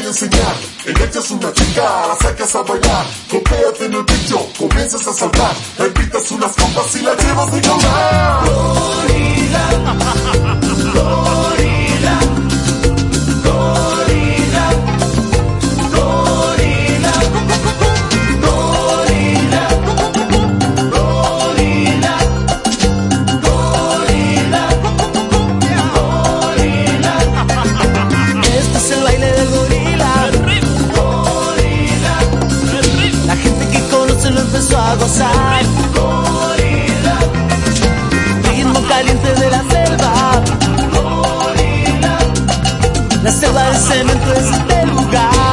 enseñar. Enganchas una chica, la sacas a bailar. Copéate en el pecho, comienzas a saltar. Le invitas unas copas y la llevas de llamar. Gorila, gorila, gorila, gorila, gorila, gorila, gorila, gorila. Este es el baile del gorila. Gorila. La gente que conoce lo empezó a gozar. Gorila. Ritmo caliente de la selva. Gorila. La selva de cemento es este lugar.